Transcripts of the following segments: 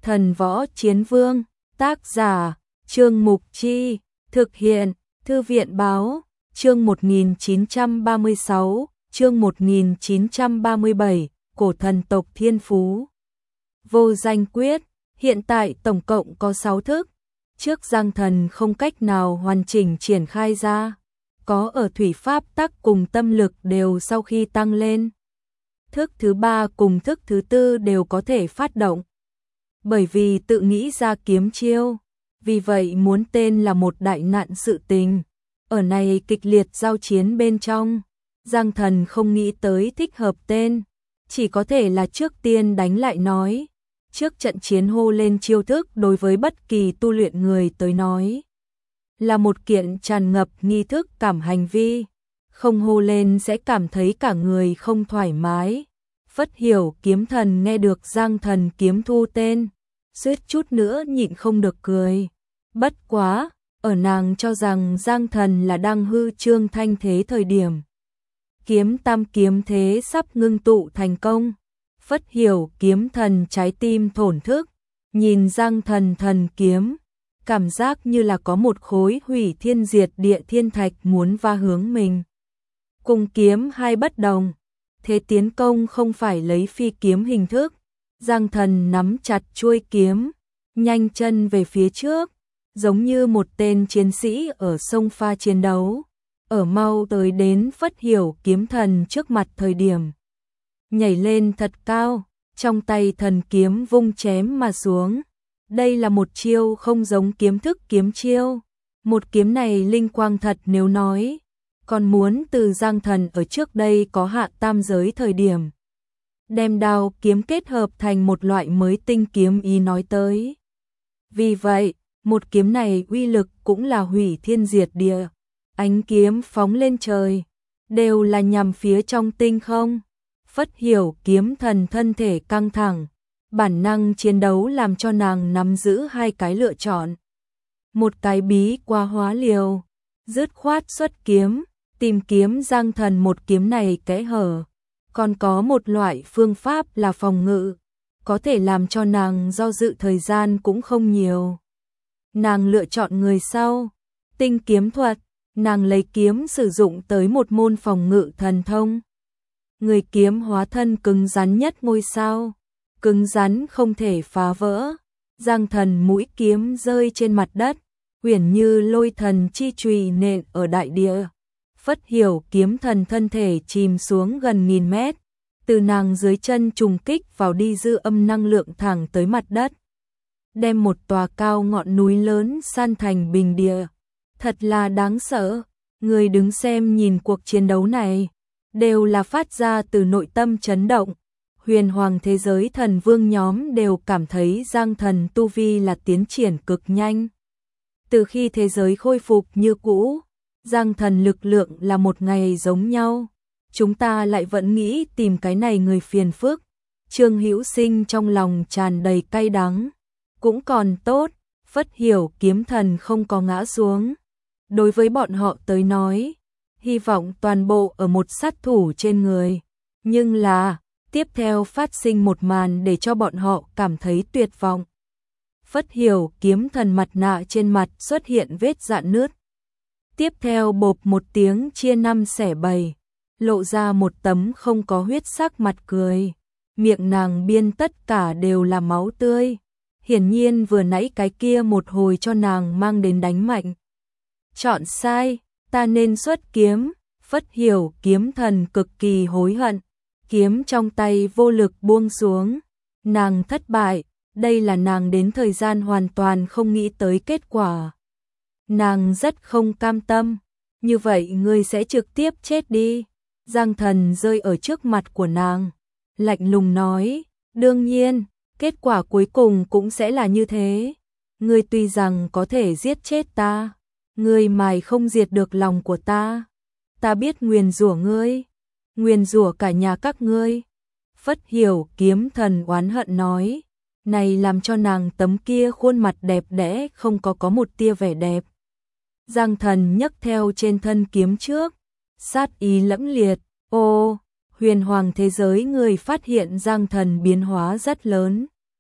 Thần võ chiến vương, tác giả, Trương Mục Chi, thực hiện, Thư viện báo, chương 1936, chương 1937, cổ thần tộc Thiên Phú. Vô danh quyết, hiện tại tổng cộng có 6 thức, trước Giang Thần không cách nào hoàn chỉnh triển khai ra, có ở thủy pháp tắc cùng tâm lực đều sau khi tăng lên. Thức thứ 3 cùng thức thứ 4 đều có thể phát động. Bởi vì tự nghĩ ra kiếm chiêu, vì vậy muốn tên là một đại nạn sự tình. Ở này kịch liệt giao chiến bên trong, Giang Thần không nghĩ tới thích hợp tên, chỉ có thể là trước tiên đánh lại nói. Trước trận chiến hô lên chiêu thức đối với bất kỳ tu luyện người tới nói là một kiện tràn ngập nghi thức cảm hành vi, không hô lên sẽ cảm thấy cả người không thoải mái. Phất Hiểu kiếm thần nghe được Giang Thần kiếm thu tên, suýt chút nữa nhịn không được cười. Bất quá, ở nàng cho rằng Giang Thần là đang hư trương thanh thế thời điểm, kiếm tam kiếm thế sắp ngưng tụ thành công. Phất Hiểu kiếm thần trái tim thổn thức, nhìn Giang Thần thần kiếm, cảm giác như là có một khối hủy thiên diệt địa thiên thạch muốn va hướng mình. Cùng kiếm hai bất đồng, thế tiến công không phải lấy phi kiếm hình thức. Giang Thần nắm chặt chuôi kiếm, nhanh chân về phía trước, giống như một tên chiến sĩ ở sông pha chiến đấu. Ở mau tới đến Phất Hiểu kiếm thần trước mặt thời điểm, nhảy lên thật cao, trong tay thần kiếm vung chém mà xuống. Đây là một chiêu không giống kiếm thức kiếm chiêu. Một kiếm này linh quang thật nếu nói, còn muốn từ Giang Thần ở trước đây có hạ tam giới thời điểm, đem đao kiếm kết hợp thành một loại mới tinh kiếm ý nói tới. Vì vậy, một kiếm này uy lực cũng là hủy thiên diệt địa. Ánh kiếm phóng lên trời, đều là nhằm phía trong tinh không. Phất Hiểu kiếm thần thân thể căng thẳng, bản năng chiến đấu làm cho nàng nắm giữ hai cái lựa chọn. Một cái bí quá hóa liều, dứt khoát xuất kiếm, tìm kiếm Giang Thần một kiếm này kẽ hở. Còn có một loại phương pháp là phòng ngự, có thể làm cho nàng do dự thời gian cũng không nhiều. Nàng lựa chọn người sau, tinh kiếm thuật, nàng lấy kiếm sử dụng tới một môn phòng ngự thần thông. Người kiếm hóa thân cứng rắn nhất ngôi sao, cứng rắn không thể phá vỡ. Giang Thần mũi kiếm rơi trên mặt đất, uyển như lôi thần chi chùy nện ở đại địa. Phất Hiểu kiếm thần thân thể chìm xuống gần 1000 mét, từ nàng dưới chân trùng kích vào đi dư âm năng lượng thẳng tới mặt đất, đem một tòa cao ngọn núi lớn san thành bình địa. Thật là đáng sợ. Người đứng xem nhìn cuộc chiến đấu này đều là phát ra từ nội tâm chấn động. Huyền hoàng thế giới thần vương nhóm đều cảm thấy Giang Thần tu vi là tiến triển cực nhanh. Từ khi thế giới khôi phục như cũ, Giang Thần lực lượng là một ngày giống nhau. Chúng ta lại vẫn nghĩ tìm cái này người phiền phức. Trương Hữu Sinh trong lòng tràn đầy cay đắng. Cũng còn tốt, Phất Hiểu kiếm thần không có ngã xuống. Đối với bọn họ tới nói, hy vọng toàn bộ ở một sát thủ trên người. Nhưng là, tiếp theo phát sinh một màn để cho bọn họ cảm thấy tuyệt vọng. Phất Hiểu kiếm thần mặt nạ trên mặt xuất hiện vết rạn nứt. Tiếp theo bộp một tiếng chia 5 xẻ 7, lộ ra một tấm không có huyết sắc mặt cười. Miệng nàng biên tất cả đều là máu tươi. Hiển nhiên vừa nãy cái kia một hồi cho nàng mang đến đánh mạnh. Chọn sai, ta nên xuất kiếm. Phất Hiểu kiếm thần cực kỳ hối hận. Kiếm trong tay vô lực buông xuống. Nàng thất bại, đây là nàng đến thời gian hoàn toàn không nghĩ tới kết quả. Nàng rất không cam tâm. Như vậy ngươi sẽ trực tiếp chết đi. Giang Thần rơi ở trước mặt của nàng, lạnh lùng nói, đương nhiên, kết quả cuối cùng cũng sẽ là như thế. Ngươi tuy rằng có thể giết chết ta, ngươi mài không diệt được lòng của ta. Ta biết nguyền rủa ngươi, nguyền rủa cả nhà các ngươi. Phất Hiểu kiếm thần oán hận nói, này làm cho nàng tấm kia khuôn mặt đẹp đẽ không có một tia vẻ đẹp. Giang Thần nhấc theo trên thân kiếm trước, sát ý lẫm liệt. Ô, huyền hoàng thế giới người phát hiện Giang Thần biến hóa rất lớn.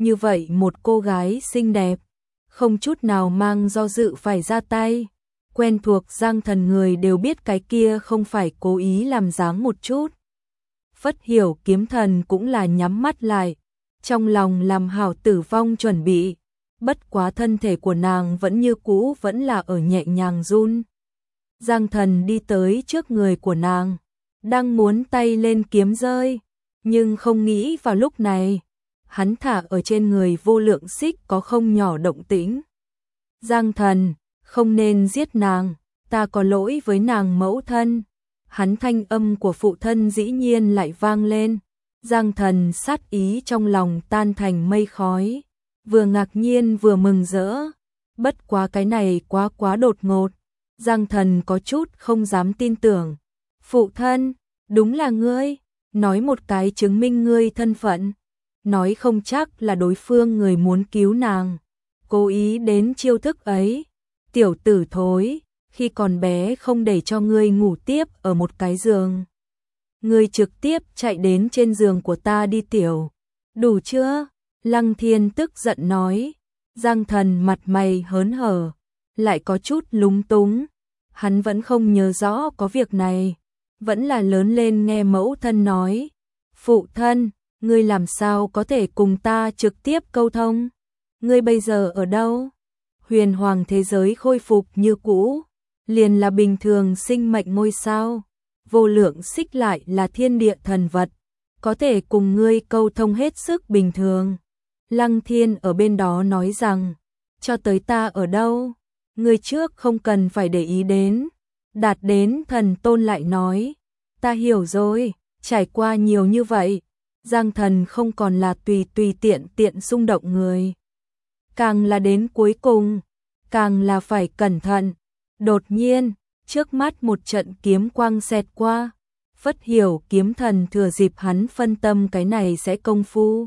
như vậy một cô gái xinh đẹp, không chút nào mang do dự phải ra tay. Quen thuộc Giang Thần người đều biết cái kia không phải cố ý làm dáng một chút. Phất Hiểu kiếm thần cũng là nhắm mắt lại, trong lòng làm hảo tử vong chuẩn bị. Bất quá thân thể của nàng vẫn như cũ vẫn là ở nhẹ nhàng run. Giang Thần đi tới trước người của nàng, đang muốn tay lên kiếm rơi, nhưng không nghĩ vào lúc này, hắn thả ở trên người vô lượng xích có không nhỏ động tĩnh. Giang Thần, không nên giết nàng, ta có lỗi với nàng mẫu thân. Hắn thanh âm của phụ thân dĩ nhiên lại vang lên. Giang Thần sát ý trong lòng tan thành mây khói, vừa ngạc nhiên vừa mừng rỡ. Bất quá cái này quá đột ngột. Giang Thần có chút không dám tin tưởng. Phụ thân, đúng là ngươi, nói một cái chứng minh ngươi thân phận. Nói không chắc là đối phương người muốn cứu nàng, cố ý đến chiêu thức ấy. Tiểu tử thối, khi còn bé không để cho ngươi ngủ tiếp ở một cái giường. Ngươi trực tiếp chạy đến trên giường của ta đi tiểu. Đủ chưa? Lăng Thiên tức giận nói. Giang Thần mặt mày hớn hở, lại có chút lúng túng. Hắn vẫn không nhớ rõ có việc này, vẫn là lớn lên nghe mẫu thân nói. Phụ thân, ngươi làm sao có thể cùng ta trực tiếp câu thông? Ngươi bây giờ ở đâu? Huyền hoàng thế giới khôi phục như cũ, liền là bình thường sinh mệnh ngôi sao. Vô lượng xích lại là thiên địa thần vật, có thể cùng ngươi câu thông hết sức bình thường. Lăng Thiên ở bên đó nói rằng, cho tới ta ở đâu, ngươi trước không cần phải để ý đến. Đạt đến thần tôn lại nói, ta hiểu rồi, trải qua nhiều như vậy, Giang Thần không còn là tùy tiện xung động người. Càng là đến cuối cùng, càng là phải cẩn thận. Đột nhiên, trước mắt một trận kiếm quang xẹt qua. Phất Hiểu kiếm thần thừa dịp hắn phân tâm cái này sẽ công phu,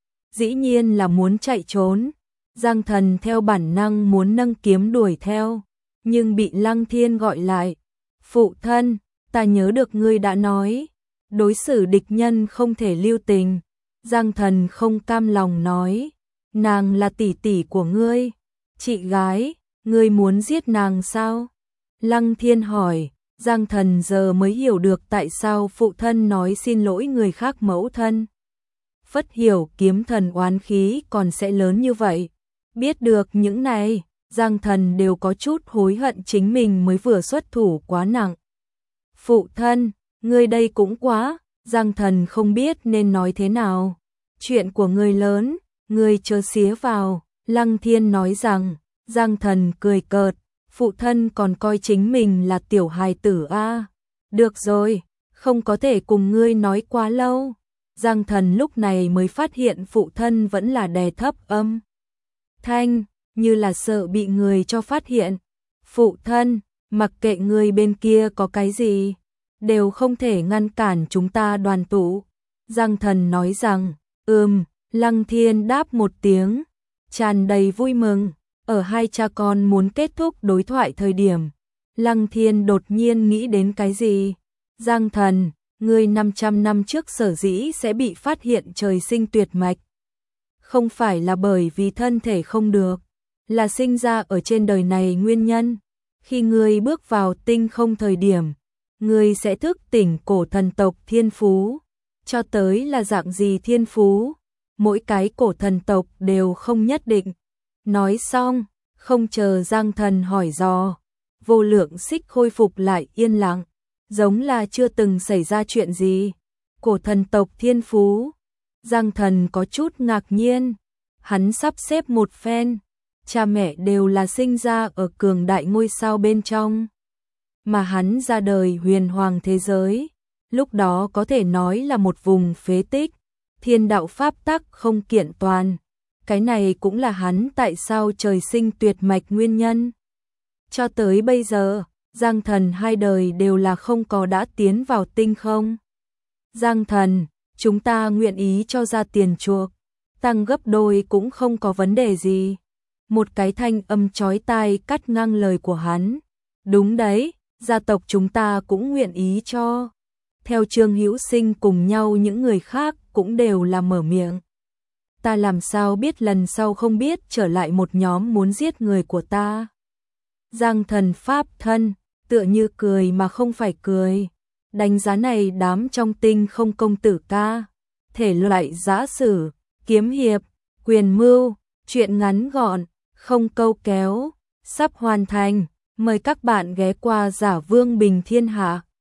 dĩ nhiên là muốn chạy trốn. Giang Thần theo bản năng muốn nâng kiếm đuổi theo, nhưng bị Lăng Thiên gọi lại. Phụ thân, ta nhớ được ngươi đã nói, đối xử địch nhân không thể lưu tình. Giang Thần không cam lòng nói, nàng là tỷ tỷ của ngươi, chị gái, ngươi muốn giết nàng sao? Lăng Thiên hỏi. Giang Thần giờ mới hiểu được tại sao phụ thân nói xin lỗi người khác mẫu thân. Phất Hiểu kiếm thần oán khí còn sẽ lớn như vậy. Biết được những này, Giang Thần đều có chút hối hận chính mình mới vừa xuất thủ quá nặng. Phụ thân, ngươi đây cũng quá. Giang Thần không biết nên nói thế nào. Chuyện của ngươi lớn, ngươi chớ xía vào. Lăng Thiên nói rằng. Giang Thần cười cợt. Phụ thân còn coi chính mình là tiểu hài tử a. Được rồi, không có thể cùng ngươi nói quá lâu. Giang Thần lúc này mới phát hiện phụ thân vẫn là đè thấp âm thanh, như là sợ bị người cho phát hiện. Phụ thân, mặc kệ người bên kia có cái gì, đều không thể ngăn cản chúng ta đoàn tụ. Giang Thần nói rằng, Lăng Thiên đáp một tiếng, tràn đầy vui mừng. Ở hai cha con muốn kết thúc đối thoại thời điểm, Lăng Thiên đột nhiên nghĩ đến cái gì? Giang Thần, ngươi 500 năm trước sở dĩ sẽ bị phát hiện trời sinh tuyệt mạch. Không phải là bởi vì thân thể không được, là sinh ra ở trên đời này nguyên nhân. Khi ngươi bước vào tinh không thời điểm, ngươi sẽ thức tỉnh cổ thần tộc thiên phú. Cho tới là dạng gì thiên phú, mỗi cái cổ thần tộc đều không nhất định. Nói xong, không chờ Giang Thần hỏi dò, vô lượng xích khôi phục lại yên lặng, giống là chưa từng xảy ra chuyện gì. Cổ thần tộc thiên phú. Giang Thần có chút ngạc nhiên, hắn sắp xếp một phen, cha mẹ đều là sinh ra ở cường đại ngôi sao bên trong, mà hắn ra đời huyền hoàng thế giới, lúc đó có thể nói là một vùng phế tích, thiên đạo pháp tắc không kiện toàn. Cái này cũng là hắn tại sao trời sinh tuyệt mạch nguyên nhân. Cho tới bây giờ, Giang Thần hai đời đều là không có đã tiến vào tinh không. Giang Thần, chúng ta nguyện ý cho ra tiền chuộc, tăng gấp đôi cũng không có vấn đề gì. Một cái thanh âm chói tai cắt ngang lời của hắn. Đúng đấy, gia tộc chúng ta cũng nguyện ý cho. Theo Trương Hữu Sinh cùng nhau những người khác cũng đều là mở miệng. ta làm sao biết lần sau không biết trở lại một nhóm muốn giết người của ta. Giang Thần pháp thân, tựa như cười mà không phải cười. Đánh giá này đám trong tinh không công tử ca. Thể loại giã sử, kiếm hiệp, quyền mưu, truyện ngắn gọn, không câu kéo, sắp hoàn thành. Mời các bạn ghé qua Giả Vương Bình Thiên Hạ.